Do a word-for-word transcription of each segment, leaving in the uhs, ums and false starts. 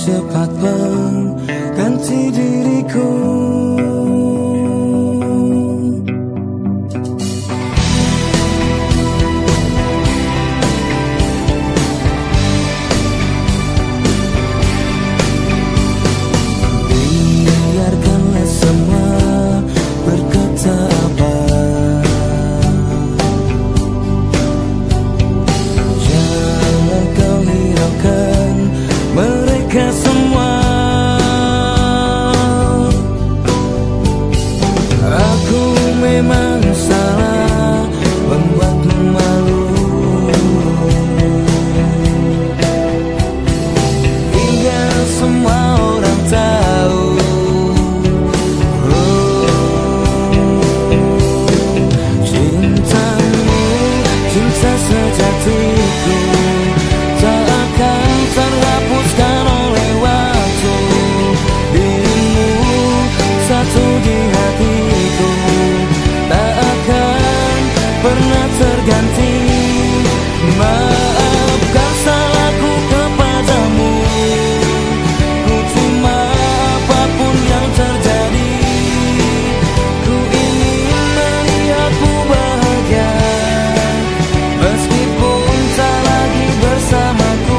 cepat mengganti diriku. Biarkanlah semua berkata apa, jangan kau hiraukan mereka semua. Aku memang salah membuatmu malu, hingga semua orang tahu. Oh, cintamu, cinta sejatiku tak akan terhapuskan oleh waktu. Dirimu satu di hatiku, tak akan pernah terganti. Maafkan salahku kepadamu, ku terima apapun yang terjadi. Ku ingin melihatmu bahagia, meskipun tak lagi bersamaku.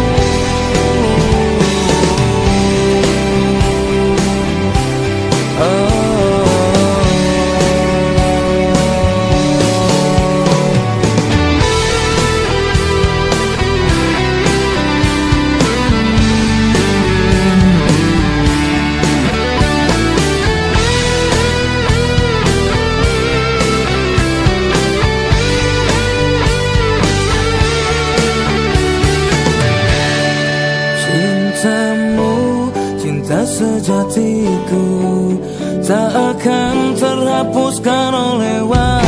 Oh. Cintamu, cinta sejatiku tak akan terhapuskan oleh waktu.